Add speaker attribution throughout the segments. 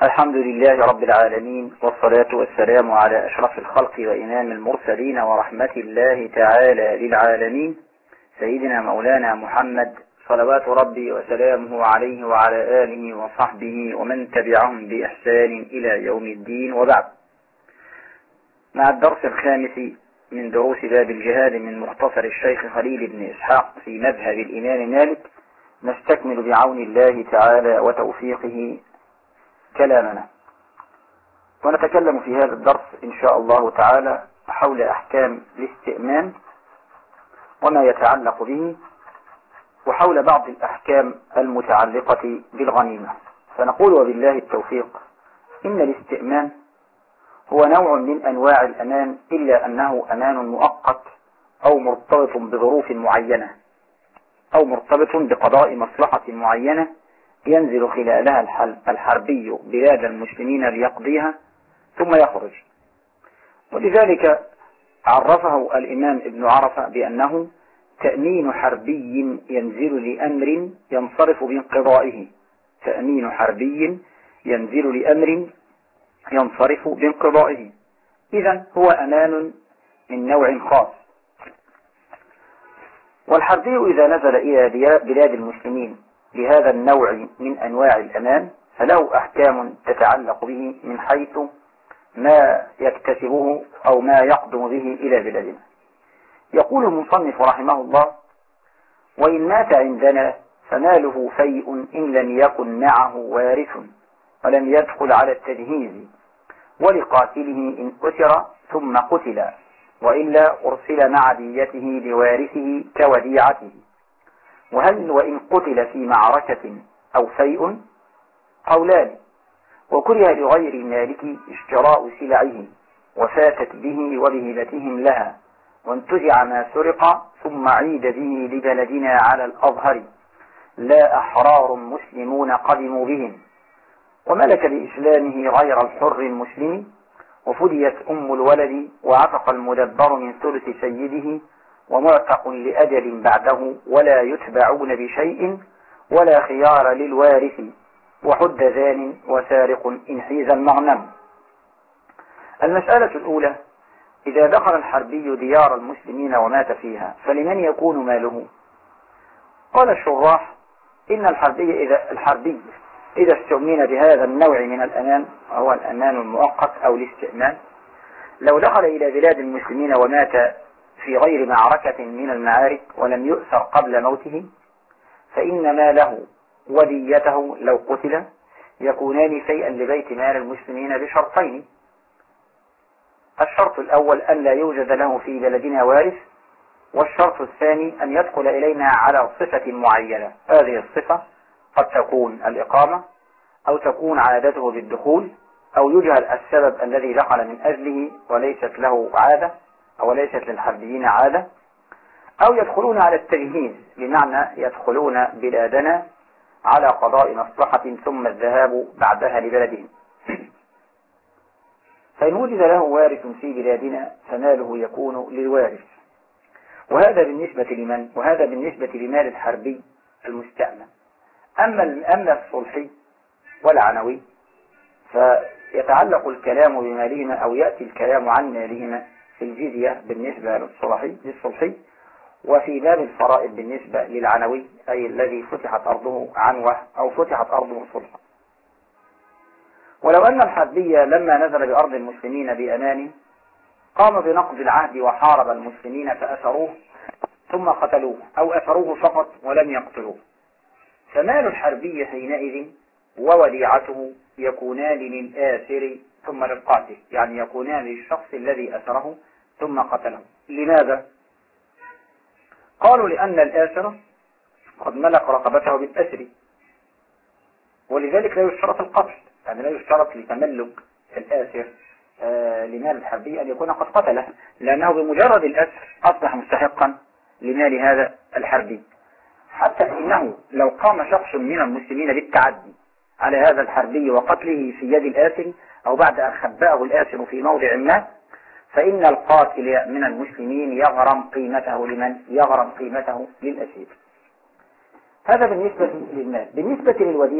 Speaker 1: الحمد لله رب العالمين، والصلاة والسلام على أشرف الخلق وإمام المرسلين ورحمة الله تعالى للعالمين، سيدنا مولانا محمد صلوات ربي وسلامه عليه وعلى آله وصحبه ومن تبعهم بإحسان إلى يوم الدين. وبعد، مع الدرس الخامس من دروس باب الجهاد من مختصر الشيخ خليل بن إسحاق في مذهب الإمام مالك، نستكمل بعون الله تعالى وتوفيقه كلامنا، ونتكلم في هذا الدرس إن شاء الله تعالى حول أحكام الاستئمان وما يتعلق به، وحول بعض الأحكام المتعلقة بالغنيمة. فنقول وبالله التوفيق إن الاستئمان هو نوع من أنواع الأمان، إلا أنه أمان مؤقت أو مرتبط بظروف معينة أو مرتبط بقضاء مصلحة معينة ينزل خلالها الحربي بلاد المسلمين ليقضيها ثم يخرج. ولذلك عرفه الإمام ابن عرفة بأنه تأمين حربي ينزل لأمر ينصرف بانقضائه. تأمين حربي ينزل لأمر ينصرف بانقضائه، إذن هو أمان من نوع خاص. والحربي إذا نزل إلى بلاد المسلمين بهذا النوع من أنواع الأمان فله أحكام تتعلق به من حيث ما يكتسبه أو ما يقدم به إلى بلادنا. يقول المصنف رحمه الله: وإن مات عندنا فماله فيء إن لم يكن معه وارث ولم يدخل على التجهيز، ولقاتله إن أسر ثم قتل، وإلا أرسل مع ديته لوارثه كوديعته. وهل وإن قتل في معركة أو فيء؟ قولان. وكره لغير المالك اشتراء سلعه وفاتت به وبهبتهم لها، وانتزع ما سرق ثم عيد به لبلدنا على الأظهر، لا أحرار مسلمون قدموا بهم، وملك بإسلامه غير الحر المسلم، وفديت أم الولد وعتق المدبر من ثلث سيده، ومعتق لأجل بعده ولا يتبعون بشيء، ولا خيار للوارث، وحد زان وسارق إن حيز المغنم. المسألة الأولى: إذا دخل الحربي ديار المسلمين ومات فيها فلمن يكون ماله؟ قال الشراح: إن الحربي إذا استؤمن بهذا النوع من الأمان، وهو الأمان المؤقت أو الاستئمان، لو دخل إلى بلاد المسلمين ومات في غير معركة من المعارك ولم يؤثر قبل موته، فإن ماله وديته لو قتل يكونان فيئا لبيت مال المسلمين بشرطين: الشرط الأول أن لا يوجد له في بلدنا وارث، والشرط الثاني أن يدخل إلينا على صفة معينة. هذه الصفة قد تكون الإقامة، أو تكون عادته بالدخول، أو يجهل السبب الذي دخل من أجله وليست له عادة أو ليست للحربيين عادة، أو يدخلون على التجهيز، بمعنى يدخلون بلادنا على قضاء مصلحة ثم الذهاب بعدها لبلدهم. فإن وجد له وارث في بلادنا فماله يكون للوارث. وهذا بالنسبة لمن؟ وهذا بالنسبة لمال الحربي المستأمن. أما الصلحي والعنوي فيتعلق الكلام بمالهما، أو يأتي الكلام عن مالهما في الجزية بالنسبة للصلحي، وفي باب الفرائض بالنسبة للعنوي، أي الذي فتحت أرضه عنوة أو فتحت أرضه صلحا. ولو أن الحربي لما نزل بأرض المسلمين بأمان قام بنقض العهد وحارب المسلمين فأسروه ثم قتلوه، أو أسروه فقط ولم يقتلوه، فمال الحربي حينئذ ووديعته يكونان للآسر ثم للقاتل، يعني يكونان للشخص الذي أسره ثم قتله. لماذا؟ قالوا: لأن الآسر قد ملك رقبته بالأسر، ولذلك لا يشترط القتل، يعني لا يشترط لتملك الآسر لمال الحربي أن يكون قد قتله، لأنه بمجرد الأسر أصبح مستحقا لمال هذا الحربي. حتى إنه لو قام شخص من المسلمين بالتعدي على هذا الحربي وقتله في يد الآسر، أو بعد أن خبأه الآسر في موضع ما، فإن القاتل من المسلمين يغرم قيمته لمن؟ يغرم قيمته للأسير. هذا بالنسبة للمال. بالنسبة للوديعة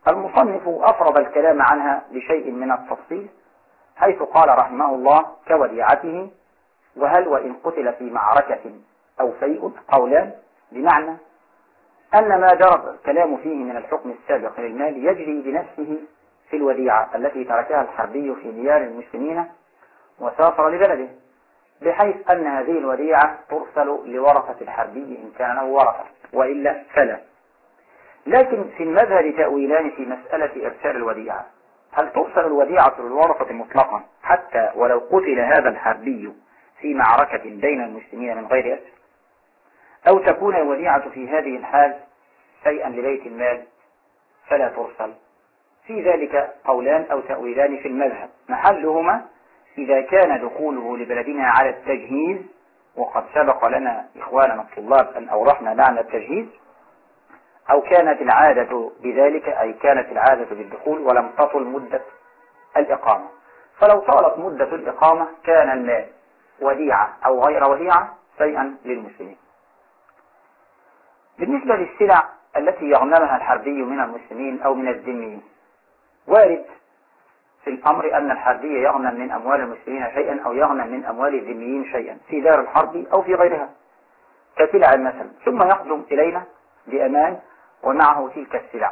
Speaker 1: المصنف أفرض الكلام عنها بشيء من التفصيل، حيث قال رحمه الله: كوديعته، وهل وإن قتل في معركة أو شيء قولان، بمعنى أن ما جرى الكلام فيه من الحكم السابق للمال يجري بنفسه في الوديعة التي تركها الحربي في ديار المسلمين وسافر لبلده، بحيث أن هذه الوديعة ترسل لورثة الحربي إن كان له ورثة، وإلا فلا. لكن في المذهب تأويلان في مسألة إرسال الوديعة: هل ترسل الوديعة للورثة مطلقا حتى ولو قتل هذا الحربي في معركة بين المسلمين من غير أسر، أو تكون الوديعة في هذه الحال شيئا لبيت المال فلا ترسل؟ في ذلك قولان أو تأويلان في المذهب، محلهما إذا كان دخوله لبلدنا على التجهيز، وقد سبق لنا إخواننا الطلاب أن أوضحنا معنى التجهيز، أو كانت العادة بذلك، أي كانت العادة بالدخول ولم تطل مدة الإقامة. فلو طالت مدة الإقامة كان المال وديعة أو غير وديعة شيئا للمسلمين. بالنسبة للسلع التي يغنمها الحربي من المسلمين أو من الذميين، وارد في الأمر أن الحربي يغنم من أموال المسلمين شيئا أو يغنم من أموال الذميين شيئا في دار الحرب أو في غيرها كسلع مثلا، ثم يقدم إلينا بأمان ومعه تلك السلع.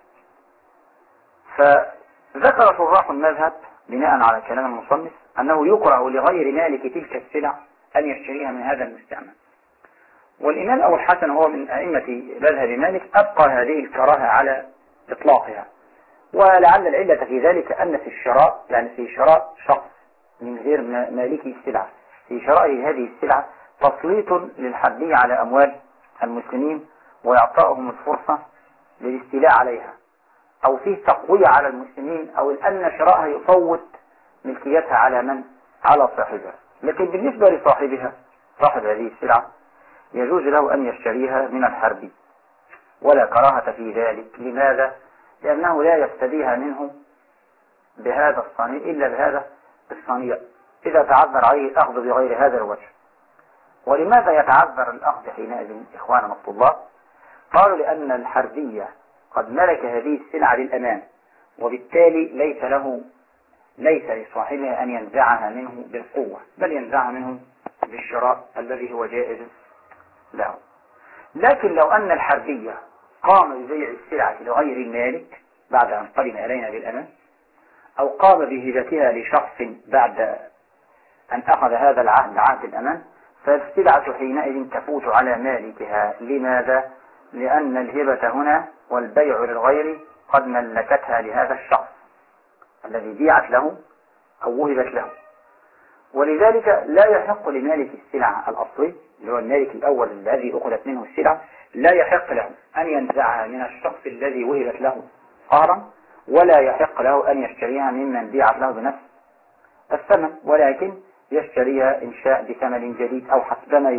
Speaker 1: فذكر شراح المذهب بناء على كلام المصنف أنه يكره لغير مالك تلك السلع أن يشتريها من هذا المستعمل. والإمام أبو الحسن هو من أئمة مذهب مالك أبقى هذه الكراهة على إطلاقها، ولعل العلة في ذلك أن في الشراء، يعني في شراء شخص من غير مالكي السلعة، في شراء هذه السلعة تسليط للحربي على أموال المسلمين وإعطائهم الفرصة للاستيلاء عليها، أو فيه تقوية على المسلمين، أو أن شراءها يفوت ملكيتها على من؟ على صاحبها. لكن بالنسبة لصاحبها، صاحب هذه السلعة، يجوز له أن يشتريها من الحربي ولا كراهة في ذلك. لماذا؟ لأنه لا يفتديها منه بهذا الصنيع إلا بهذا الصنيع إذا تعذر عليه الأخذ بغير هذا الوجه. ولماذا يتعذر الأخذ حينئذ إخواننا الطلاب؟ قالوا لأن الحربية قد ملك هذه السلعة للأمان، وبالتالي ليس لصاحبها أن ينزعها منه بالقوة، بل ينزعها منه بالشراء الذي هو جائز له. لكن لو أن الحربية قام ببيع السلعة لغير المالك بعد أن قدم إلينا بالأمان، أو قام بهبتها لشخص بعد أن أخذ هذا العهد، عهد الأمان، فالسلعة حينئذ تفوت على مالكها. لماذا؟ لأن الهبة هنا والبيع للغير قد ملكتها لهذا الشخص الذي بيعت له أو وهبت له، ولذلك لا يحق لمالك السلعة الأصلي اللي هو المالك الأول الذي أخذت منه السلعة، لا يحق له أن ينزعها من الشخص الذي وهبت له قهرا، ولا يحق له أن يشتريها ممن بيعت له بنفس الثمن، ولكن يشتريها إن شاء بثمن جديد أو حسبما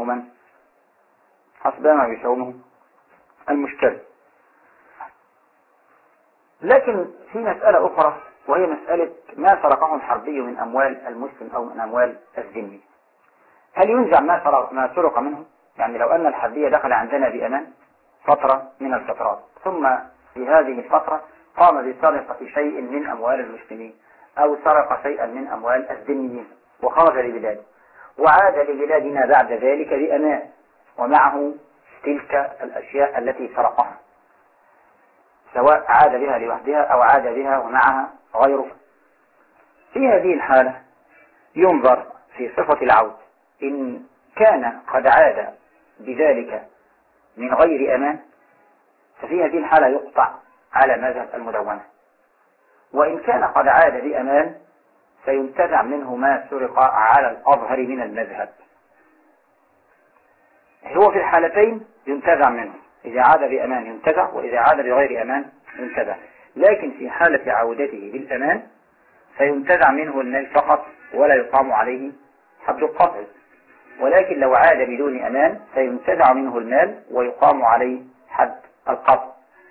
Speaker 1: يساومه المشتري. لكن في مسألة أخرى، وهي مسألة ما سرقه الحربي من أموال المسلم أو من أموال الذمي. هل ينزع ما سرق منه؟ يعني لو أن الحربي دخل عندنا بأمان فترة من الفترات، ثم في هذه الفترة قام بسرقة شيء من أموال المسلمين أو سرق شيئا من أموال الذميين وخرج لبلاده، وعاد لبلادنا بعد ذلك بأمان ومعه تلك الأشياء التي سرقها، سواء عاد بها لوحدها أو عاد بها ومعها غيره، في هذه الحالة ينظر في صفة العود. إن كان قد عاد بذلك من غير أمان، ففي هذه الحالة يقطع على مذهب المدونة. وإن كان قد عاد بأمان فينتزع منه ما سرق على الأظهر من المذهب. هو في الحالتين ينتزع منه، إذا عاد بأمان ينتزع، وإذا عاد بغير أمان ينتزع. لكن في حالة عودته بالأمان فينتزع منه المال فقط ولا يقام عليه حد القطع. ولكن لو عاد بدون أمان فينتزع منه المال ويقام عليه حد القطع.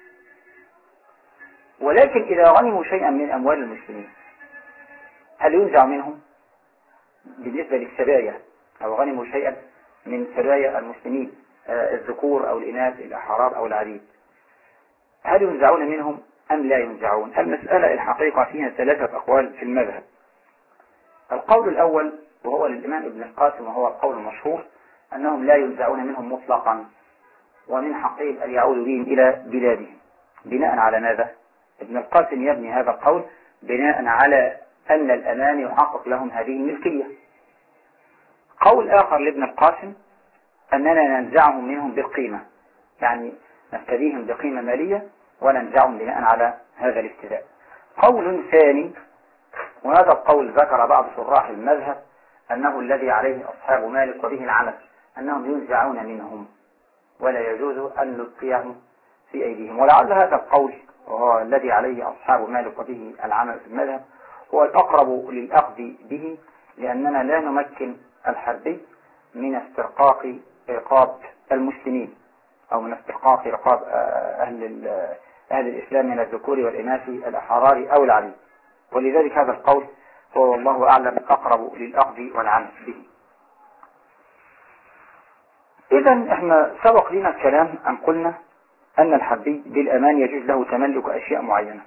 Speaker 1: ولكن إذا غنموا شيئا من أموال المسلمين هل ينزع منهم؟ بالنسبة للسبايا، أو غنموا شيئا من سبايا المسلمين، الذكور أو الإناث، الأحرار أو العبيد، هل ينزعون منهم أم لا ينزعون؟ المسألة الحقيقة فيها ثلاثة أقوال في المذهب. القول الأول وهو للإمام ابن القاسم وهو القول المشهور أنهم لا ينزعون منهم مطلقا، ومن حقهم أن يعودوا بهم إلى بلادهم. بناء على ماذا؟ ابن القاسم يبني هذا القول بناء على أن الأمان يحقق لهم هذه الملكية. قول آخر لابن القاسم أننا ننزعهم منهم بالقيمة، يعني نفتديهم بقيمة مالية وننزعهم بناء على هذا الافتداء. قول ثاني، وهذا القول ذكر بعض شراح المذهب أنه الذي عليه أصحاب مالك وبه العمل، أنهم ينزعون منهم ولا يجوز أن نلقيهم في أيديهم. ولعل هذا القول وهو الذي عليه أصحاب مالك وبه العمل في المذهب هو الأقرب للأخذ به، لأننا لا نمكن الحربي من استرقاق رقاب المسلمين أو من استرقاق رقاب أهل الإسلام من الذكور والإناث الأحرار أو العبيد، ولذلك هذا القول هو والله أعلم أقرب للأخذ والعمل به. إذا احنا سبق لنا الكلام أن قلنا أن الحربي بالأمان يجوز له تملك أشياء معينة،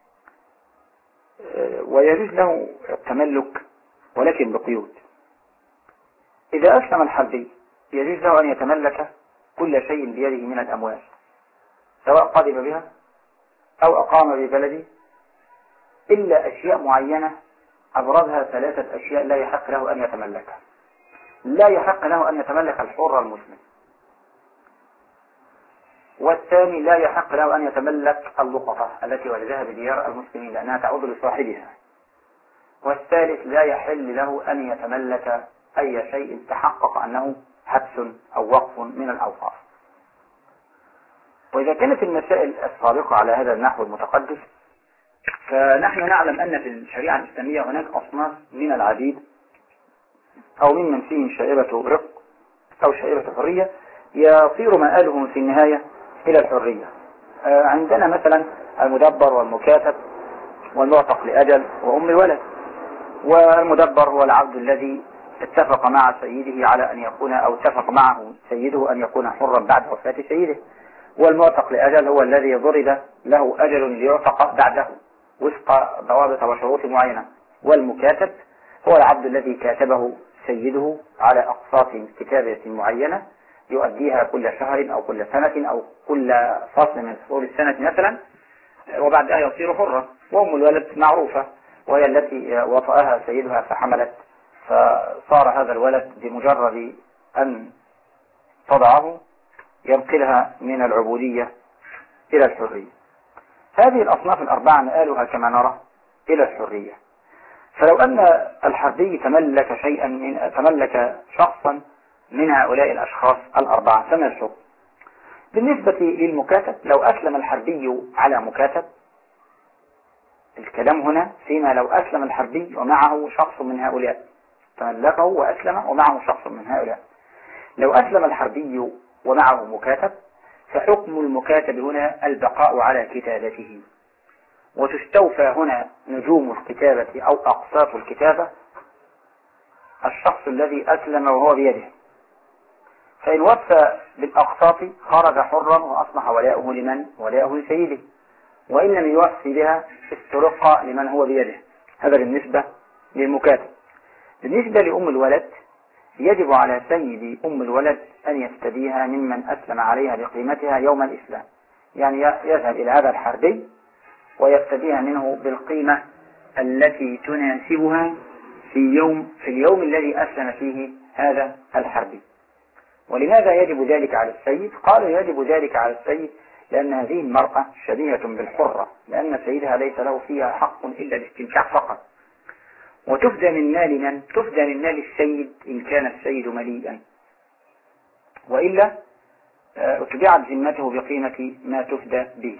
Speaker 1: ويجوز له التملك ولكن بقيود. إذا أسلم الحربي يجوز له أن يتملك كل شيء بيده من الأموال، سواء قدم بها أو أقام ببلده، إلا أشياء معينة أبرزها ثلاثة أشياء لا يحق له أن يتملكها. لا يحق له أن يتملك الحر المسلم، والثاني لا يحق له أن يتملك اللقطة التي ولدها بديار المسلمين لأنها تعود لصاحبها، والثالث لا يحل له أن يتملك أي شيء تحقق أنه حبس أو وقف من الأوقاف. وإذا كانت المسائل السابقة على هذا النحو المتقدس، فنحن نعلم أن في الشريعة الإسلامية هناك أصناف من العبيد أو ممن فيهم شائبة رق أو شائبة حرية يصير مآلهم في النهاية إلى الحرية. عندنا مثلا المدبر والمكاتب والمعتق لأجل وأم الولد. والمدبر هو العبد الذي اتفق مع سيده على أن يكون أو اتفق معه سيده أن يكون حرا بعد وفاة سيده. والمعتق لأجل هو الذي ضرب له أجل ليعتق بعده وفق ضوابط وشروط معينة. والمكاتب هو العبد الذي كاتبه سيده على أقساط كتابة معينة يؤديها كل شهر أو كل سنة أو كل فصل من فصول السنة مثلا، وبعدها يصير حرا. وأم الولد معروفة وهي التي وطأها سيدها فحملت، فصار هذا الولد بمجرد أن تضعه ينقلها من العبودية إلى الحرية. هذه الأصناف الأربعة مآلها كما نرى إلى الحرية. فلو أن الحربي تملك شخصا من هؤلاء الأشخاص الأربعة فما الحكم؟ بالنسبة للمكاتب، لو أسلم الحربي على مكاتب، الكلام هنا فيما لو أسلم الحربي ومعه شخص من هؤلاء، تملكه وأسلم ومعه شخص من هؤلاء. لو أسلم الحربي ومعه مكاتب فحكم المكاتب هنا البقاء على كتابته، وتستوفى هنا نجوم الكتابة أو أقساط الكتابة الشخص الذي أسلم وهو بيده، فإن وفى بالأقساط خرج حرا وأصبح ولاؤه لمن؟ ولاؤه لسيده. وإن لم يوفي بها استرق لمن هو بيده. هذا بالنسبة للمكاتب. بالنسبة لأم الولد يجب على سيد أم الولد أن يفتديها ممن أسلم عليها بقيمتها يوم الإسلام، يعني يذهب إلى هذا الحربي ويفتديها منه بالقيمة التي تناسبها في اليوم الذي أسلم فيه هذا الحربي. ولماذا يجب ذلك على السيد؟ قالوا يجب ذلك على السيد لأن هذه المرأة شبيهة بالحرة، لأن سيدها ليس له فيها حق إلا الاستمتاع فقط، وتفدى من مال من؟ تفدى من مال السيد إن كان السيد مليئا، وإلا اتبعت ذمته بقيمة ما تفدى به.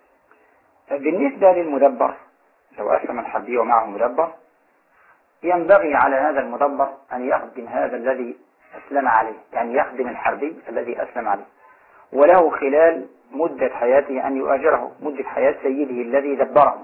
Speaker 1: بالنسبة للمدبر، لو أسلم الحربي ومعه مدبر ينبغي على هذا المدبر أن يخدم هذا الذي أسلم عليه، يعني يخدم الحربي الذي أسلم عليه، وله خلال مدة حياته أن يؤجره، مدة حياة سيده الذي دبره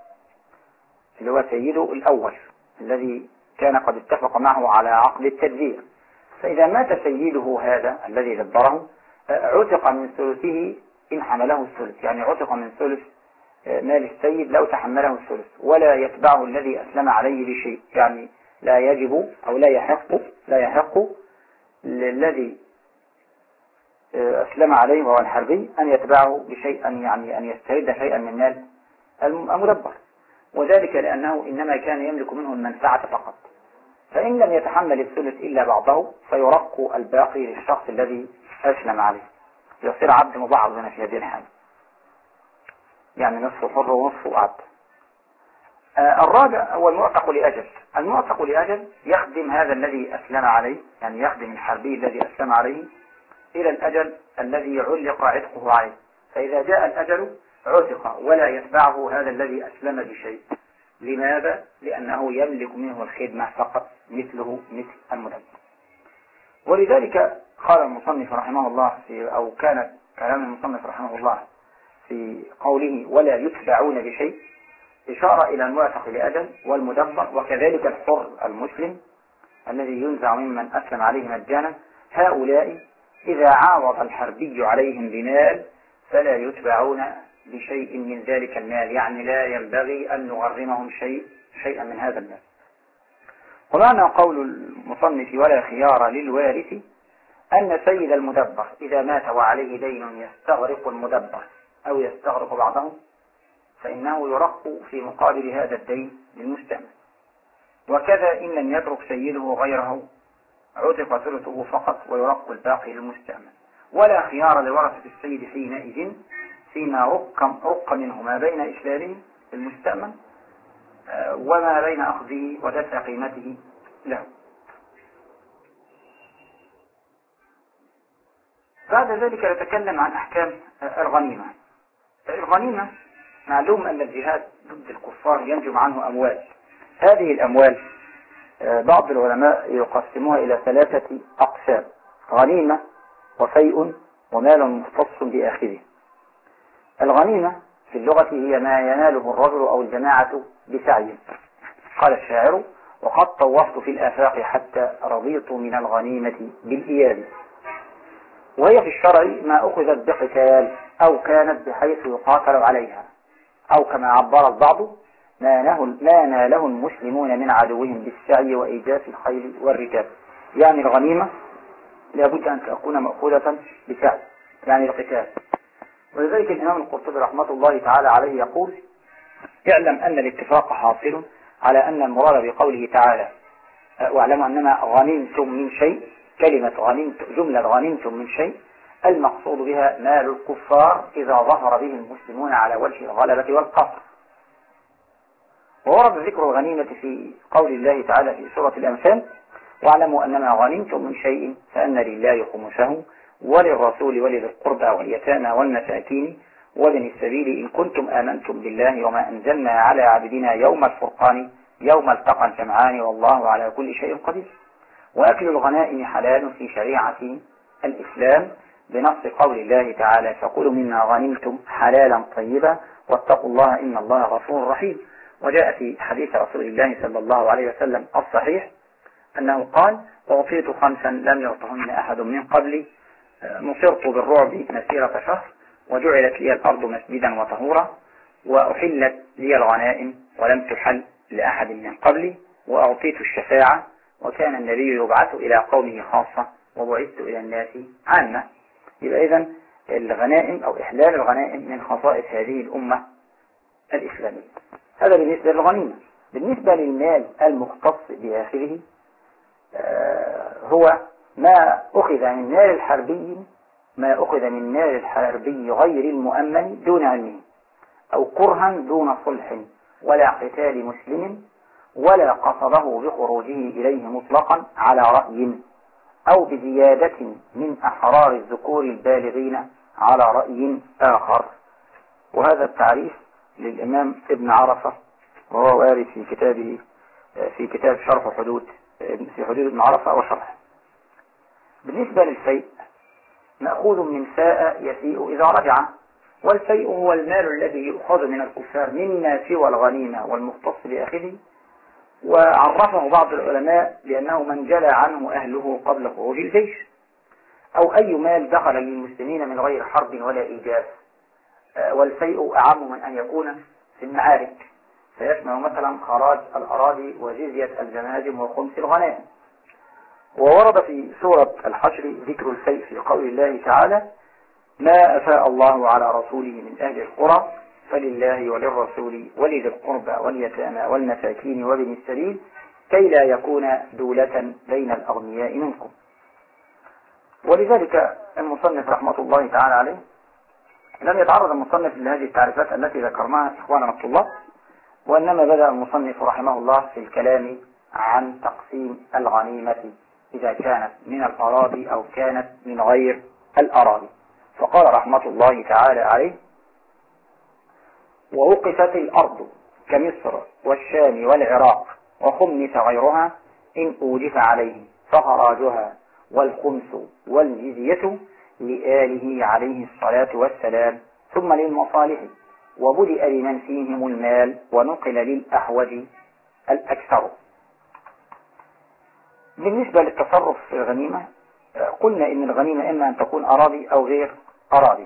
Speaker 1: اللي هو سيده الأول الذي كان قد اتفق معه على عقد التدبير. فإذا مات سيده هذا الذي دبره عتق من ثلثه إن حمله الثلث، يعني عتق من ثلث مال السيد لو تحمله الثلث، ولا يتبعه الذي أسلم عليه بشيء، يعني لا يجب أو لا يحق للذي أسلم عليه وهو الحربي أن يتبعه بشيء، يعني أن يسترد شيئا من مال المدبر، وذلك لأنه إنما كان يملك منه المنفعة فقط، فإن لم يتحمل الثلث إلا بعضه فيرق الباقي للشخص الذي أسلم عليه، يصير عبد مبعض هنا في هذه الحالة، يعني نصف حر ونصف عبد. الرابع هو المعتق لأجل. المعتق لأجل يخدم هذا الذي أسلم عليه، يعني يخدم الحربي الذي أسلم عليه إلى الأجل الذي علق عتقه عليه، فإذا جاء الأجل عتق ولا يتبعه هذا الذي أسلم بشيء. لماذا؟ لأنه يملك منه الخدمة فقط مثله مثل المدبر. ولذلك قال المصنف رحمه الله أو كان كلام المصنف رحمه الله في قوله ولا يتبعون بشيء إشارة إلى المعتق لأجل والمدبر، وكذلك الحر المسلم الذي ينزع ممن أسلم عليه مجانا. هؤلاء إذا عاوض الحربي عليهم بمال فلا يتبعون بشيء من ذلك المال، يعني لا ينبغي أن نغرمهم شيئا من هذا المال. ومعنى قول المصنف ولا خيار للوارث أن سيد المدبر إذا مات وعليه دين يستغرق المدبر أو يستغرق بعضه فإنه يرق في مقابل هذا الدين للمستأمن، وكذا إن لم يترك سيده غيره عتق ثلثه فقط ويرق الباقي للمستأمن. ولا خيار لورثة السيد حينئذ فيما رق منه ما بين إسلامه المستأمن وما بين أخذه ودفع قيمته له. بعد ذلك نتكلم عن أحكام الغنيمة. الغنيمة معلوم أن الجهاد ضد الكفار ينجم عنه أموال. هذه الأموال بعض العلماء يقسموها إلى 3 أقسام: غنيمة وفيء ومال مختص بآخره. الغنيمة في اللغة هي ما يناله الرجل أو الجماعة بسعي. قال الشاعر: وقد طوفت في الآفاق حتى رضيت من الغنيمة بالإياب. وهي في الشرع ما أخذت بقتال أو كانت بحيث يقاتل عليها، أو كما عبر البعض ما ناله المسلمون من عدوهم بالسعي وإيجاف الخيل والركاب. يعني الغنيمة لابد أن تكون مأخوذة بسعي، يعني القتال. ولذلك الإمام القرطبي رحمة الله تعالى عليه يقول: اعلم أن الاتفاق حاصل على أن المراد بقوله تعالى واعلموا أنما غنمتم من شيء، كلمة غنمت جملة غنمتم من شيء المقصود بها مال الكفار إذا ظهر به المسلمون على وجه الغلبة والقهر. وورد ذكر الغنيمة في قول الله تعالى في سورة الأنفال: واعلموا أنما غنمتم من شيء فأن لله خمسه وللرسول ولذي القربى واليتامى والمساكين وابن السبيل إن كنتم آمنتم بالله وما أنزلنا على عبدنا يوم الفرقان يوم التقى الجمعان والله على كل شيء قدير. وأكل الغنائم حلال في شريعة الإسلام بنص قول الله تعالى: فكلوا مما غنمتم حلالا طيبا واتقوا الله إن الله غفور رحيم. وجاء في حديث رسول الله صلى الله عليه وسلم الصحيح أنه قال: أعطيت 5 لم يعطهن أحد من قبلي، نصرت بالرعب مسيرة شهر، وجعلت لي الأرض مسجدا وطهورا، وأحلت لي الغنائم ولم تحل لأحد من قبلي، وأعطيت الشفاعة، وكان النبي يبعث إلى قومه خاصة وبعثت إلى الناس عامة. يبقى إذن الغنائم أو إحلال الغنائم من خصائص هذه الأمة الإسلامية. هذا بالنسبة للغنيمة. بالنسبة للمال المختص بآخره هو ما أخذ من مال الحربي، غير المؤمن دون علمه، أو كرها دون صلح ولا قتال مسلم، ولا قصده بخروجه إليه مطلقا على رأي، أو بزيادة من أحرار الذكور البالغين على رأي آخر. وهذا التعريف للإمام ابن عرفة، وهو وارد في كتابه في كتاب شرح حدود ابن عرفة وشرح. بالنسبة للفيء مأخوذ من فاء يفيء إذا رجع، والفيء هو المال الذي يؤخذ من الكفار مما سوى الغنيمة والمختص بآخره. وعرفه بعض العلماء بأنه من جلى عنه أهله قبل خروج الجيش، أو أي مال دخل للمسلمين من غير حرب ولا إيجاز، والفيء أعم من أن يكون في المعارك، فيشمل مثلا خراج الأراضي وجزية الجماجم وخمس الغنائم. وورد في سورة الحشر ذكر الفيء في قول الله تعالى: ما أفاء الله على رسوله من أهل القرى فلله وللرسول ولذي القربى واليتامى والمساكين وابن السبيل كي لا يكون دولة بين الأغنياء منكم. ولذلك المصنف رحمة الله تعالى عليه لم يتعرض المصنف لهذه التعريفات التي ذكرناها إخواننا الطلاب، وإنما بدأ المصنف رحمه الله في الكلام عن تقسيم الغنيمة إذا كانت من الأراضي أو كانت من غير الأراضي. فقال رحمة الله تعالى عليه: ووقفت الأرض كمصر والشام والعراق وخمس غيرها إن أوجف عليه فخراجها والخمس والجزية لآله عليه الصلاة والسلام ثم للمصالح، وبدأ لمن فيهم المال ونقل للأحوج الأكثر. بالنسبة للتصرف في الغنيمة، قلنا إن الغنيمة إما أن تكون أراضي أو غير أراضي.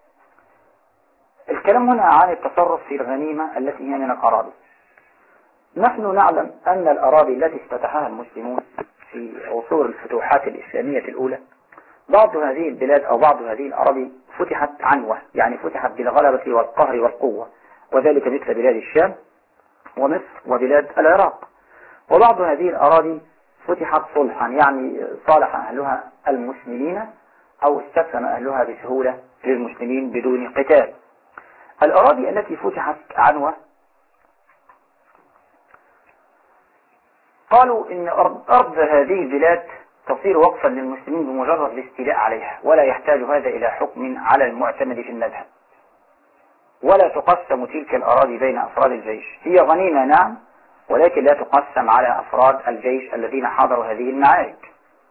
Speaker 1: الكلام هنا عن التصرف في الغنيمة التي هي من الأراضي. نحن نعلم أن الأراضي التي افتتحها المسلمون في عصور الفتوحات الإسلامية الأولى، بعض هذه البلاد أو بعض هذه الأراضي فتحت عنوة، يعني فتحت بالغلبة والقهر والقوة، وذلك مثل بلاد الشام ومصر وبلاد العراق. وبعض هذه الأراضي فتحت صلحا، يعني صالح أهلها المسلمين أو استسلم أهلها بسهولة للمسلمين بدون قتال. الأراضي التي فتحت عنوة قالوا إن أرض هذه البلاد تصير وقفا للمسلمين بمجرد الاستيلاء عليها، ولا يحتاج هذا إلى حكم على المعتمد في المذهب، ولا تقسم تلك الأراضي بين أفراد الجيش. هي غنيمة نعم، ولكن لا تقسم على أفراد الجيش الذين حضروا هذه المعارك،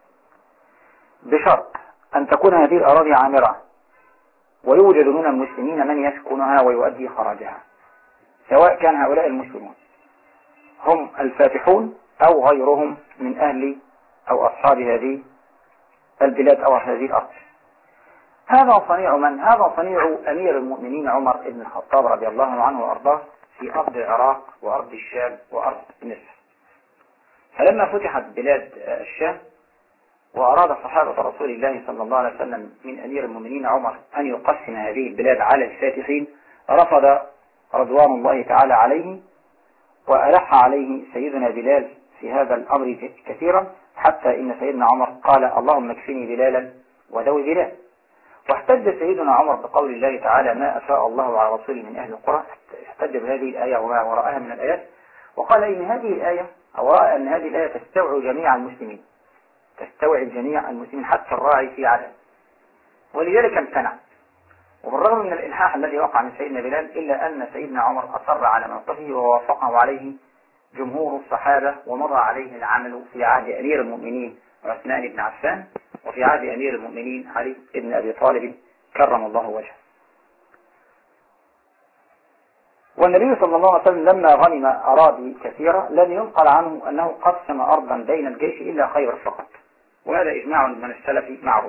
Speaker 1: بشرط أن تكون هذه الأراضي عامرة ويوجد من المسلمين من يسكنها ويؤدي خراجها، سواء كان هؤلاء المسلمون هم الفاتحون أو غيرهم من أهل أو أصحاب هذه البلاد أو هذه الأرض. هذا صنيع من؟ هذا صنيع أمير المؤمنين عمر بن الخطاب رضي الله عنه وأرضاه في أرض العراق وأرض الشام وأرض مصر. فلما فتحت بلاد الشام وأراد صحابة رسول الله صلى الله عليه وسلم من أمير المؤمنين عمر أن يقسم هذه البلاد على الفاتحين، رفض رضوان الله تعالى عليه، وألح عليه سيدنا بلال في هذا الأمر كثيرا، حتى إن سيدنا عمر قال: اللهم اكفني بلالا وذوي بلال. واحتج سيدنا عمر بقول الله تعالى: ما أفاء الله على رسوله من أهل القرى، احتج بهذه الآية وما وراءها من الآيات، وقال إن هذه الآية أو رأى أن هذه الآية تستوعب جميع المسلمين، تستوعب جميع المسلمين حتى الراعي في عدد، ولذلك امتنع. وبالرغم من الإلحاح الذي وقع من سيدنا بلال، إلا أن سيدنا عمر أصر على موقفه ووافقه عليه جمهور الصحابة، ومضى عليه العمل في عهد أمير المؤمنين عثمان بن عفان، وفي عهد أمير المؤمنين علي بن أبي طالب كرم الله وجهه. والنبي صلى الله عليه وسلم لما غنم أراضي كثيرة لم ينقل عنه أنه قسم أرضا بين الجيش إلا خير فقط، وهذا إجماع من السلف معروف.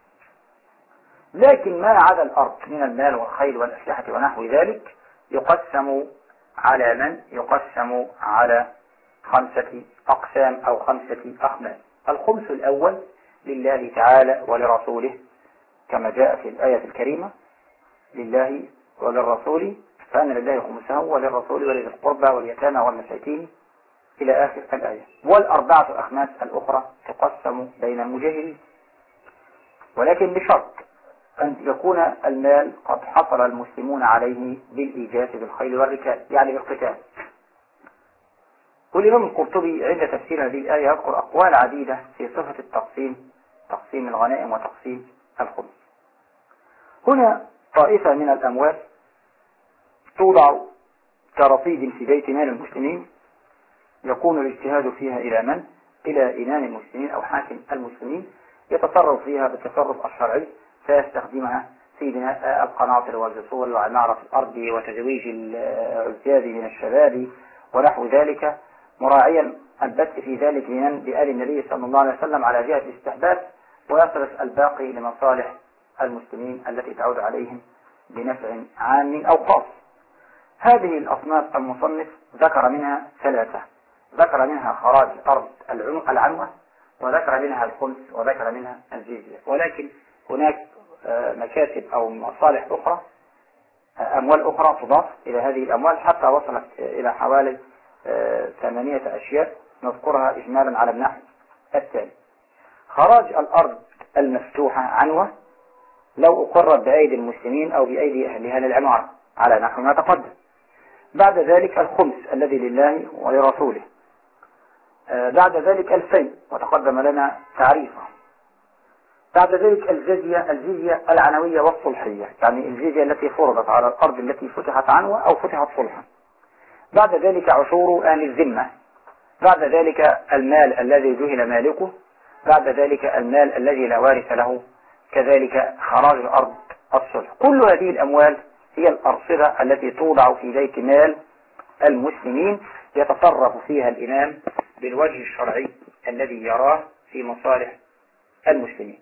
Speaker 1: لكن ما عدا الأرض من المال والخيل والأسلحة ونحو ذلك يقسم على من؟ يقسم على 5 أقسام أو 5 أخماس. الخمس الأول لله تعالى ولرسوله، كما جاء في الآية الكريمة: لله وللرسول فأن لله خمسه وللرسول ولذي القربى واليتامى والمساكين إلى آخر الآية. والأربعة أخماس الأخرى تقسم بين المجاهدين، ولكن بشرط أن يكون المال قد حصل المسلمون عليه بالإيجاز بالخيل والركاب، يعني بالقتال. والإمام القرطبي عند تفسير هذه الآية يذكر أقوال عديدة في صفة تقسيم الغنائم وتقسيم الخمس. هنا طائفة من الأموال توضع كرصيد في بيت مال المسلمين، يكون الاجتهاد فيها إلى من؟ إلى إمام المسلمين أو حاكم المسلمين، يتصرف فيها بالتصرف الشرعي، فيستخدمها في بناء القناطر والجسور وعمارة الأرض وتزويج العزاب من الشباب ونحو ذلك، مراعيا البت في ذلك لمن؟ بآل النبي صلى الله عليه وسلم على جهة الاستحباب، ويصرف الباقي لمصالح المسلمين التي تعود عليهم بنفع عام أو خاص. هذه الأصناف المصنف ذكر منها ثلاثة، ذكر منها خراج أرض العنوة، وذكر منها الخمس، وذكر منها الجزية. ولكن هناك مكاسب أو مصالح أخرى، أموال أخرى تضاف إلى هذه الأموال حتى وصلت إلى حوالي 8 أشياء نذكرها إجمالا على النحو التالي. خراج الأرض المفتوحة عنوة لو أقرت بأيدي المسلمين أو بأيدي أهلها للعمارة على نحو ما تقدم. بعد ذلك الخمس الذي لله ولرسوله. بعد ذلك الفيء وتقدم لنا تعريفه. بعد ذلك الجزية العنوية والصلحية، يعني الجزية التي فرضت على الأرض التي فتحت عنوة أو فتحت صلحا. بعد ذلك عشور أهل الذمة. بعد ذلك المال الذي جهل مالكه. بعد ذلك المال الذي لا وارث له. كذلك خراج الأرض الصلح. كل هذه الأموال هي الأرصدة التي توضع في بيت مال المسلمين يتصرف فيها الإمام بالوجه الشرعي الذي يراه في مصالح المسلمين،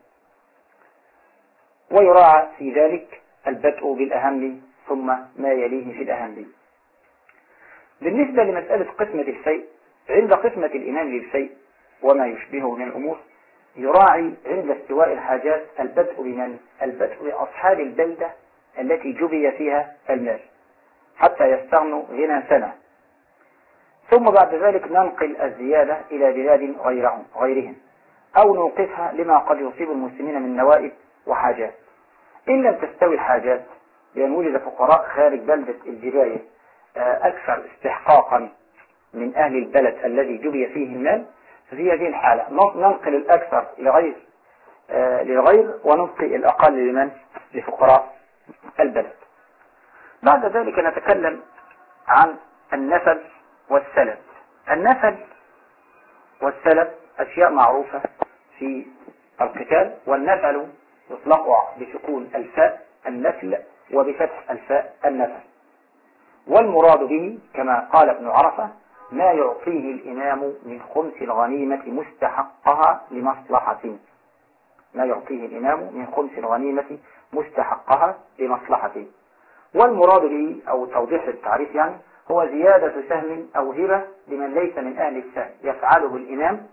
Speaker 1: ويراعى في ذلك البدء بالأهم ثم ما يليه في الأهم. بالنسبة لمسألة قسمة الفيء، عند قسمة الإمام للفيء وما يشبهه من الأمور يراعي عند استواء الحاجات البدء بمن؟ البدء بأصحاب البلدة التي جبي فيها المال حتى يستغنوا غنى سنة، ثم بعد ذلك ننقل الزيادة إلى بلاد غيرهم أو نوقفها لما قد يصيب المسلمين من نوائب وحاجات. إن لم تستوي الحاجات لأن وجد فقراء خارج بلدة الجباية أكثر استحقاقا من أهل البلد الذي جبي فيه المال، ففي هذه الحالة ننقل الأكثر للغير ونبقي الأقل لمن؟ لفقراء البلد. بعد ذلك نتكلم عن النفل والسلب. النفل والسلب أشياء معروفة في القتال، والنفل يطلق بسكون الفاء النفل وبفتح الفاء النفل، والمراد به كما قال ابن عرفة ما يعطيه الإمام من خمس الغنيمة مستحقها لمصلحة. ما يعطيه الإمام من خمس الغنيمة مستحقها لمصلحة. والمراد به أو توضيح التعريف يعني هو زيادة سهم أو هبة لمن ليس من أهل السهم يفعله الإمام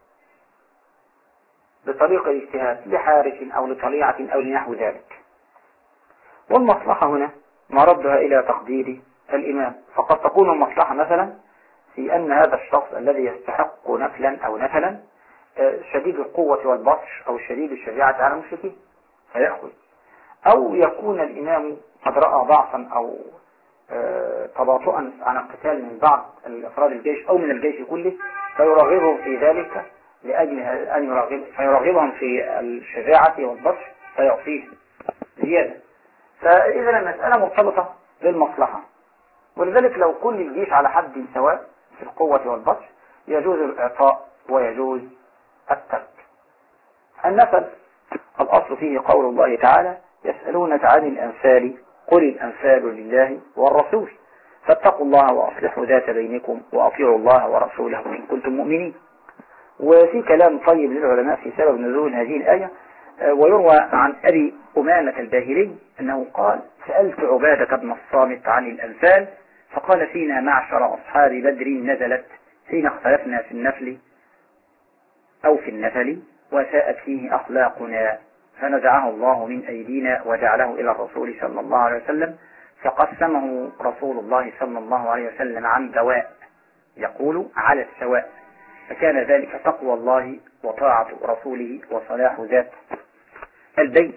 Speaker 1: بطريق الاجتهاد لحارس أو لطليعة أو لنحو ذلك. والمصلحة هنا مردها إلى تقدير الإمام، فقد تكون المصلحة مثلا في أن هذا الشخص الذي يستحق نفلا أو نفلا شديد القوة والبطش أو شديد الشجاعة على المشركين فيأخذ، أو يكون الإمام قد رأى ضعفا أو تباطؤا عن القتال من بعض أفراد الجيش أو من الجيش كله فيرغبهم في ذلك لأجل أن فيرغبهم في الشجاعة والبطش فيعطيه زيادة. فإذا المسألة مرتبطة بالمصلحة، ولذلك لو كل الجيش على حد سواء في القوة والبطش يجوز الإعطاء ويجوز الترك. النفل الأصل فيه قول الله تعالى يسألونك عن الأنفال قل الأنفال لله والرسول فاتقوا الله وأصلحوا ذات بينكم وأطيعوا الله ورسوله إن كنتم مؤمنين. وفي كلام طيب للعلماء في سبب نزول هذه الآية، ويروى عن أبي أمامة الباهلي أنه قال سألت عبادة بن الصامت عن الأنفال فقال فينا معشر أصحاب بدر نزلت حين اختلفنا في النفل أو في النفل وساءت فيه أخلاقنا فنزعه الله من أيدينا وجعله إلى الرسول صلى الله عليه وسلم فقسمه رسول الله صلى الله عليه وسلم عن دواء يقول على السواء، فكان ذلك تقوى الله وطاعة رسوله وصلاح ذات البين.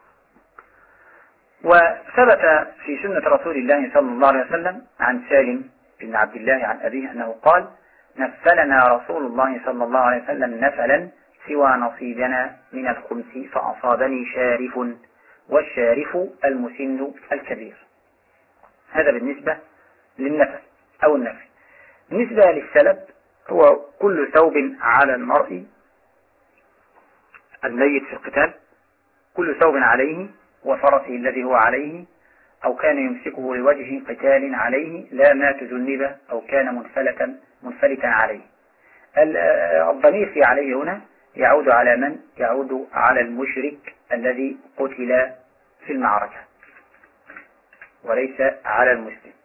Speaker 1: وثبت في سنة رسول الله صلى الله عليه وسلم عن سالم بن عبد الله عن أبيه أنه قال نفلنا رسول الله صلى الله عليه وسلم نفلا سوى نصيبنا من الخمس فأصابني شارف، والشارف المسن الكبير. هذا بالنسبة للنفل أو النفل. بالنسبة للسلب هو كل ثوب على المرء الميت في القتال، كل ثوب عليه وفرسه الذي هو عليه أو كان يمسكه لوجه قتال عليه لا مات ذنبه أو كان منفلتا عليه. الضمير في عليه هنا يعود على من؟ يعود على المشرك الذي قتل في المعركة. وليس على المسلم.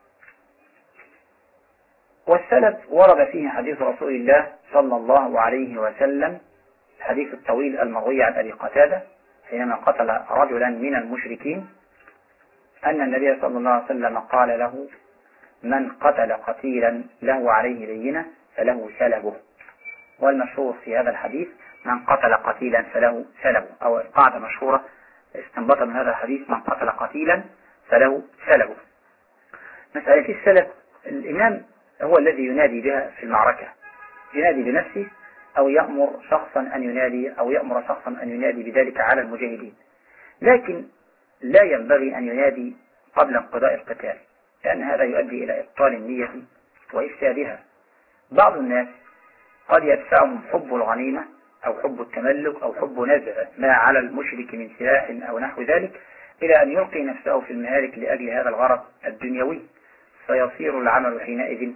Speaker 1: والسلب ورد فيه حديث رسول الله صلى الله عليه وسلم، الحديث الطويل المروي عن أبي قتادة حينما قتل رجلا من المشركين، أن النبي صلى الله عليه وسلم قال له: من قتل قتيلا له عليه بينة فله سلبه. والمشهور في هذا الحديث: من قتل قتيلا فله سلبه، أو قاعدة مشهورة استنبط من هذا الحديث: من قتل قتيلا فله سلبه. مسألة السلب الإمام هو الذي ينادي بها في المعركة، ينادي بنفسه أو يأمر شخصا أن ينادي، أو يأمر شخصا أن ينادي بذلك على المجاهدين، لكن لا ينبغي أن ينادي قبل انقضاء القتال، لأن هذا يؤدي إلى إبطال النية وإفسادها. بعض الناس قد يدفعهم حب الغنيمة أو حب التملك أو حب نزع ما على المشرك من سلاح أو نحو ذلك إلى أن يلقي نفسه في المهالك لأجل هذا الغرض الدنيوي، فيصير العمل حينئذ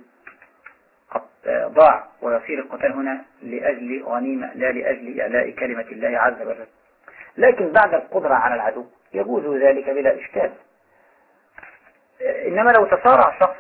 Speaker 1: ضاع، ويصير القتال هنا لأجل غنيمة لا لأجل إعلاء كلمة الله عز وجل. لكن بعد القدرة على العدو يجوز ذلك بلا إشكال. إنما لو تصارع شخص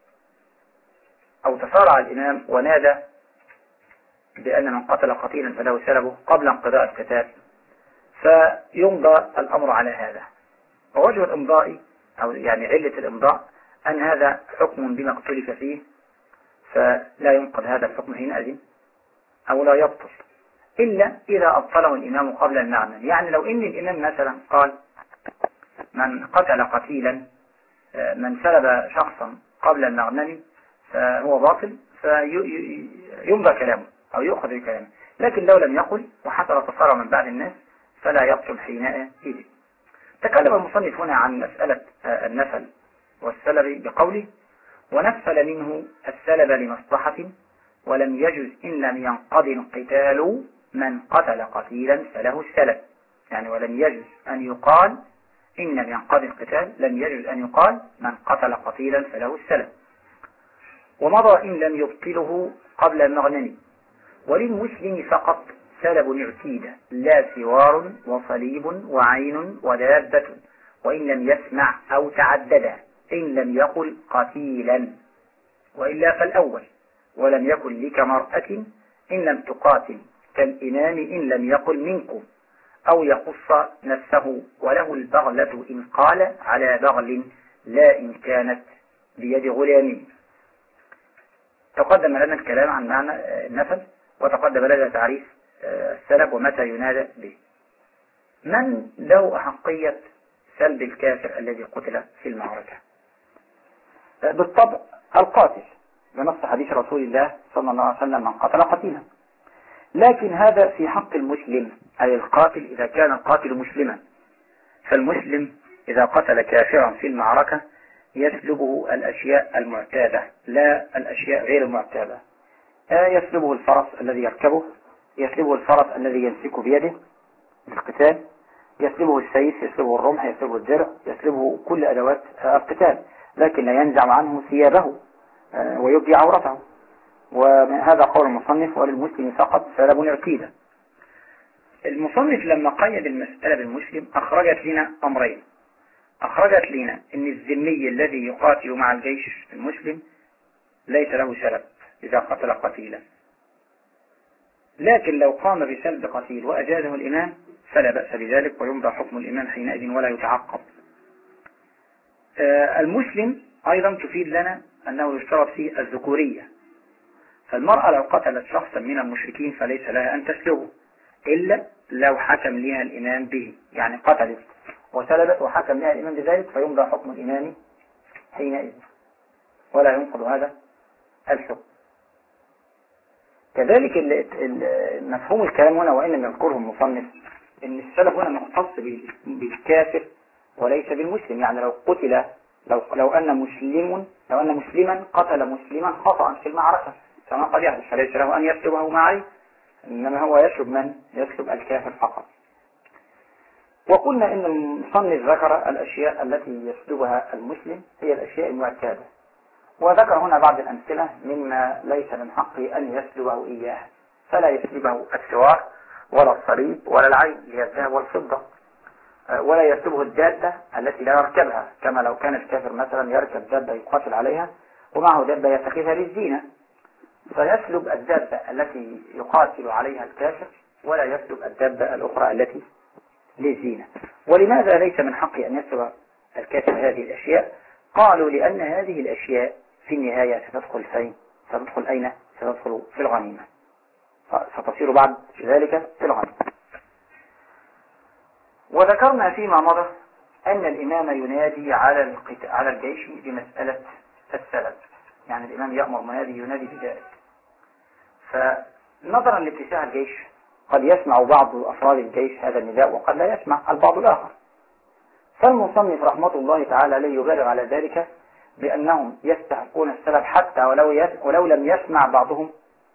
Speaker 1: أو تصارع الإمام ونادى بأن من قتل قتيلا فله سلبه قبل انقضاء القتال، فيمضى الأمر على هذا. ووجه الإمضاء أو يعني علة الإمضاء أن هذا حكم بما اختلف فيه، فلا ينقض هذا الحكم حينئذ أو لا يبطل إلا إذا أبطله الإمام قبل المعنى. يعني لو إن الإمام مثلا قال: من قتل قتيلا، من سلب شخصا قبل المغنم فهو باطل، فيمضى كلامه أو يؤخذ بكلامه. لكن لو لم يقل وحصل تصارع من بعد الناس فلا يبطل حينئذ. تكلم المصنف هنا عن مسألة النفل والسلب بقوله: ونفل منه السلب لمصلحة ولم يجز إن لم ينقض القتال من قتل قتيلا فله السلب. يعني ولم يجز أن يقال إن لم ينقض القتال، لم يجز أن يقال من قتل قتيلا فله السلب. ومضى إن لم يبطله قبل المغنم. وللمسلم فقط سلب اعتيد، لا سوار وصليب وعين ودابة، وإن لم يسمع أو تعدد، إن لم يقل قتيلا، وإلا فالأول. ولم يكن لك مرأة إن لم تقاتل، كالإمام إن لم يقل منكم، أو يقص نفسه، وله البغلة إن قال على بغل، لا إن كانت بيد غلام. تقدم لنا الكلام عن معنى النفل، وتقدم لنا تعريف السلب ومتى ينادى به. من له أحقية سلب الكافر الذي قتل في المعركة؟ بالطبع القاتل، بنص حديث رسول الله صلى الله عليه وسلم: من قتل قتيلا. لكن هذا في حق المسلم، أي القاتل إذا كان القاتل مسلما. فالمسلم إذا قتل كافرا في المعركة يسلبه الأشياء المعتادة لا الأشياء غير المعتادة. يسلبه الفرس الذي يركبه، يسلبه الفرس الذي يمسك بيده للقتال، يسلبه السيف، يسلبه الرمح، يسلبه الدرع، يسلبه كل أدوات القتال، لكن لا ينزع عنه ثيابه ويبدي عورته. وهذا قول المصنف: وللمسلم فقط سلب اعتيد. المصنف لما قيد المسألة بالمسلم أخرجت لنا أمرين. أخرجت لنا أن الذمي الذي يقاتل مع الجيش المسلم ليس له سلب إذا قتل قتيلا، لكن لو قام بسلب قتيل وأجازه الإمام فلا بأس بذلك، ويمضى حكم الإمام حينئذ ولا يتعقب. المسلم أيضا تفيد لنا أنه يشترط فيه الذكورية. فالمرأة لو قتلت شخصا من المشركين فليس لها أن تسلبه إلا لو حكم لها الإمام به، يعني قتلت وسلبت وحكم لها الإمام بذلك فيمضى حكم الإمام حينئذ ولا ينقض هذا الحكم. كذلك مفهوم الكلام هنا وإن لم يذكره المصنف إن السلب هنا مختص بالكافر وليس بالمسلم. يعني لو قتل لو أن مسلما قتل مسلما خطأ في المعركة كما قد يحدث فليس له أن يسلبه معي، إنما هو يسلب الكافر فقط. وقلنا إن المصنف ذكر الأشياء التي يسلبها المسلم هي الأشياء المعتادة، وذكر هنا بعض الأمثلة مما ليس من حقه أن يسلبه إياه، فلا يسلبه السوار ولا الصليب ولا العين، هي الذهب والفضة. ولا يسلبه الدابة التي لا يركبها، كما لو كان الكافر مثلا يركب دابة يقاتل عليها ومعه دابة يتخذها للزينة، فيسلب الدابة التي يقاتل عليها الكافر ولا يسلب الدابة الأخرى التي للزينة. ولماذا ليس من حقه أن يسلب الكافر هذه الأشياء؟ قالوا لأن هذه الأشياء في النهاية ستدخل فين؟ ستدخل أين؟ ستدخل في الغنيمة، ستصير بعد ذلك في الغنيمة. وذكرنا فيما مضى أن الإمام ينادي على الجيش بمسألة السلب، يعني الإمام يأمر منادي ينادي بذلك. فنظرا لاتساع الجيش قد يسمع بعض أفراد الجيش هذا النداء وقد لا يسمع البعض الآخر، فالمصنف رحمة الله تعالى لا يبالغ على ذلك بأنهم يستحقون السلب حتى ولو لم يسمع بعضهم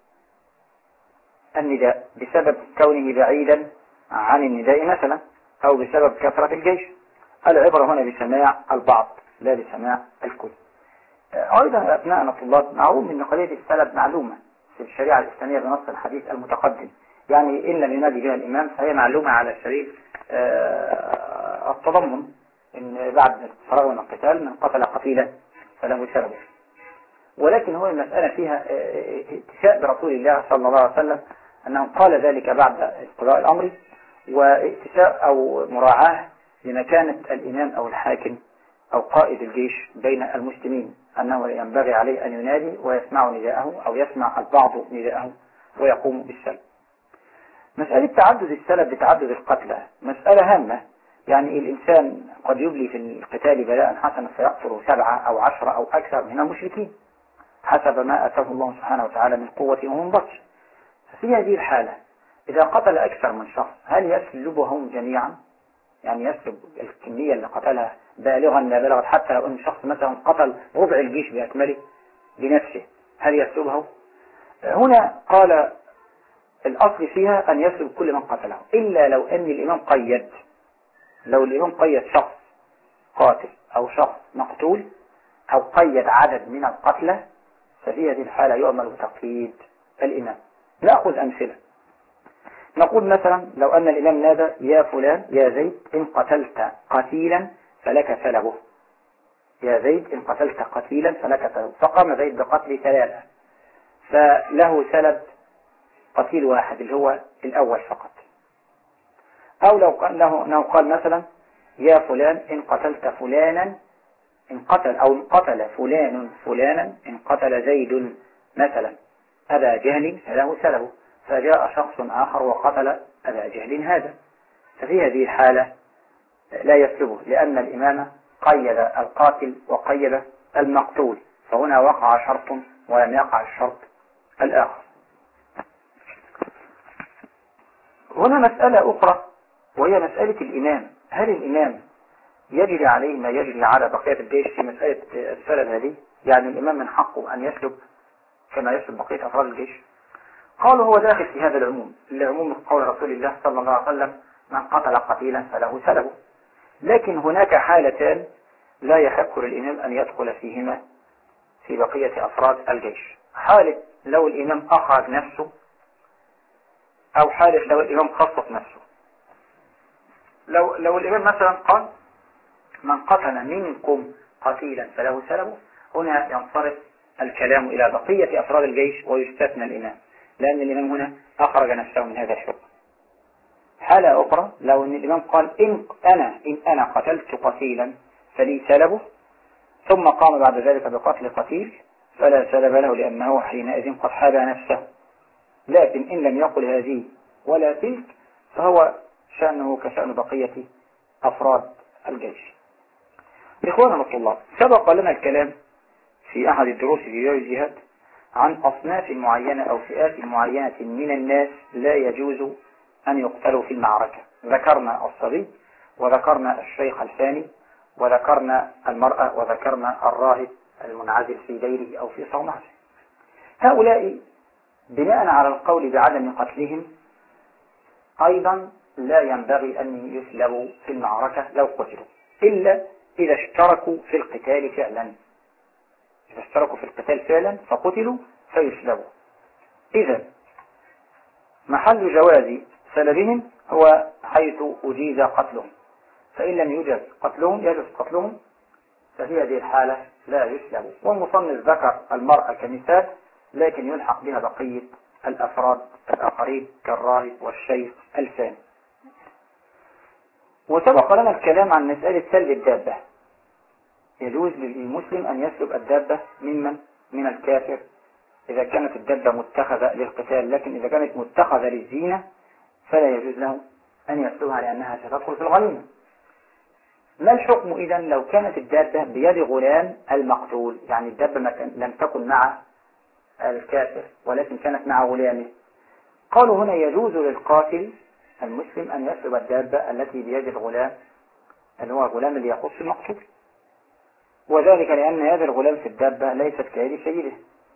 Speaker 1: النداء بسبب كونه بعيدا عن النداء مثلا، أو بسبب كثرة الجيش. العبرة هنا بسماع البعض لا بسماع الكل. أيضا أبناءنا الطلاب، معلوم أن قضية السلب معلومة في الشريعة الإسلامية بنص الحديث المتقدم، يعني إن لم ينادي بها الإمام فهي معلومة على سبيل التضمن، إن بعد فرغ من القتال من قتل قتيلا فله سلبه. ولكن هو المسألة فيها اتساء برسول الله صلى الله عليه وسلم أنه قال ذلك بعد استقراء الأمر، واتساء أو مراعاة لمكانة الإمام أو الحاكم أو قائد الجيش بين المسلمين، أنه ينبغي عليه أن ينادي ويسمع نداءه أو يسمع البعض نداءه ويقوم بالسلب. مسألة تعدد السلب بتعدد القتلى مسألة هامة، يعني الإنسان قد يبلي في القتال بلاء حسنا فيقتل 7 أو 10 أو أكثر من المشركين حسب ما أتاه الله سبحانه وتعالى من قوة ومن بطش. ففي هذه الحالة إذا قتل أكثر من شخص هل يسلبهم جميعا؟ يعني يسلب الكمية اللي قتلها بالغا لا بلغت، حتى لو أن شخص مثلا قتل ربع الجيش بأكمله بنفسه هل يسلبه؟ هنا قال الأصل فيها أن يسلب كل من قتله، إلا لو أن الإمام قيد، لو الإمام قيد شخص قاتل أو شخص مقتول أو قيد عدد من القتلى، ففي هذه الحالة يؤمر بتقييد الإمام. نأخذ أمثلة. نقول مثلا لو أن الإمام نادى يا فلان يا زيد إن قتلت قتيلا فلك سلبه، يا زيد إن قتلت قتيلا فلك سلبه، فقام زيد بقتل 3 فله سلب قتيل واحد اللي هو الأول فقط. أو لو قال مثلا يا فلان إن قتلت فلانا إن قتل أو قتل فلان فلانا إن قتل زيد مثلا أبا جهل فله سلبه، فجاء شخص آخر وقتل أبا جهل هذا، ففي هذه الحالة لا يسلبه لأن الإمام قيد القاتل وقيد المقتول، فهنا وقع شرط ولم يقع الشرط الآخر. هنا مسألة أخرى وهي مسألة الإمام، هل الإمام يجري عليه ما يجري على بقية الجيش في مسألة السلب هذه؟ يعني الإمام من حقه أن يسلب كما يسلب بقية أفراد الجيش؟ قالوا هو داخل في هذا العموم، العموم قول رسول الله صلى الله عليه وسلم من قتل قتيلا فله سلبه. لكن هناك حالتان لا يحق للإمام أن يدخل فيهما في بقية أفراد الجيش، حالة لو الإمام أخرج نفسه، أو حالة لو الإمام خصص نفسه. لو الإمام مثلا قال من قتل منكم قتيلا فله سلبه، هنا ينصرف الكلام إلى بقية أفراد الجيش ويستثنى الإمام، لأن الإمام هنا أخرج نفسه من هذا الحكم. حالة أخرى لو أن الإمام قال إن أنا قتلت قتيلا فلي سلبه، ثم قام بعد ذلك بقتل قتيل فلا سلب له لأنه حينئذ قد حاب نفسه. لكن إن لم يقل هذه ولا تلك فهو شأنه كشأن بقية أفراد الجيش. إخوانا الطلاب، سبق لنا الكلام في أحد الدروس في باب الجهاد عن أصناف معينة أو فئات معينة من الناس لا يجوز أن يقتلوا في المعركة. ذكرنا الصبي وذكرنا الشيخ الفاني وذكرنا المرأة وذكرنا الراهب المنعزل في ديره أو في صومعته. هؤلاء بناء على القول بعدم قتلهم أيضا لا ينبغي أن يسلبوا في المعركة لو قتلوا، إلا إذا اشتركوا في القتال فعلا. إذا اشتركوا في القتال فعلا فقتلوا فيسلبوا. إذا محل جواز سلبهم هو حيث أجيز قتلهم، فإن لم يجوز قتلهم ففي هذه الحالة لا يسلب. والمصنف ذكر المرأة كمثال، لكن يلحق بها بقية الأفراد الآخرين كالراهب والشيخ الفاني. وسبق لنا الكلام عن مسألة سلب الدابة. يجوز للمسلم أن يسلب الدابة من الكافر إذا كانت الدابة متخذة للقتال، لكن إذا كانت متخذة للزينة فلا يجوز له أن يسلبها لأنها ستدخل في الغنيمة. ما الحكم إذا لو كانت الدابة بيد غلام المقتول؟ يعني الدابة لم تكن مع الكافر ولكن كانت مع غلامه. قالوا هنا يجوز للقاتل المسلم أن يسلب الدابة التي بيد الغلام اللي هو الغلام اللي يخص المقتول، وذلك لأن يد الغلام في الدابة ليست كيد سيده.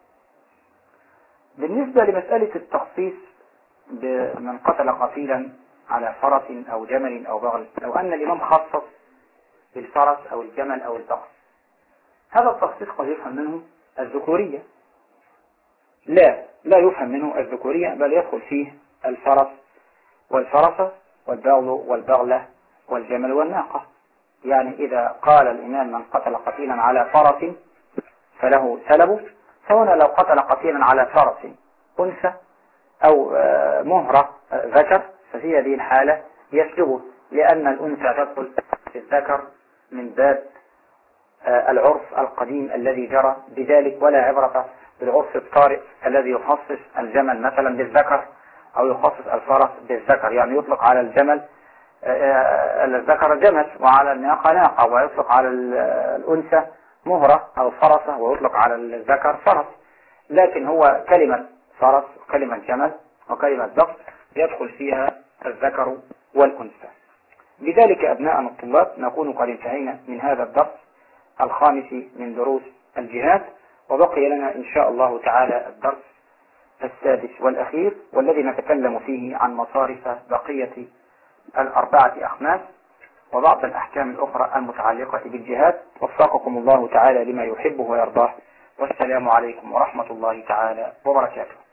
Speaker 1: بالنسبة لمسألة التخصيص بمن قتل قتيلا على فرس أو جمل أو بغل، لو أن الإمام خصص بالفرس أو الجمل أو البغل، هذا التخصيص قد يفهم منه الذكورية؟ لا يفهم منه الذكورية، بل يدخل فيه الفرس والفرسة والبغل والبغلة والجمل والناقة. يعني إذا قال الإمام من قتل قتيلا على فرس فله سلبه، فهنا لو قتل قتيلا على فرس أنثى أو مهرة ذكر ففي هذه الحالة يسلبه، لأن الأنثى تدخل في الذكر من باب العرف القديم الذي جرى بذلك، ولا عبرة بالعرف الطارئ الذي يخصص الجمل مثلا بالذكر أو يخصص الفرس بالذكر. يعني يطلق على الجمل الذكر جمل وعلى الناقة ناقة، ويطلق على الأنثى مهرة أو فرسة ويطلق على الذكر فرس. لكن هو كلمة فرس وكلمة جمل وكلمة بغل يدخل فيها الذكر والأنثى. لذلك أبناءنا الطلاب نكون قد انتهينا من هذا الدرس الخامس من دروس الجهاد، وبقي لنا إن شاء الله تعالى الدرس السادس والأخير، والذي نتكلم فيه عن مصارف بقية الأربعة أخماس وبعض الأحكام الأخرى المتعلقة بالجهاد. وفقكم الله تعالى لما يحبه ويرضاه، والسلام عليكم ورحمة الله تعالى وبركاته.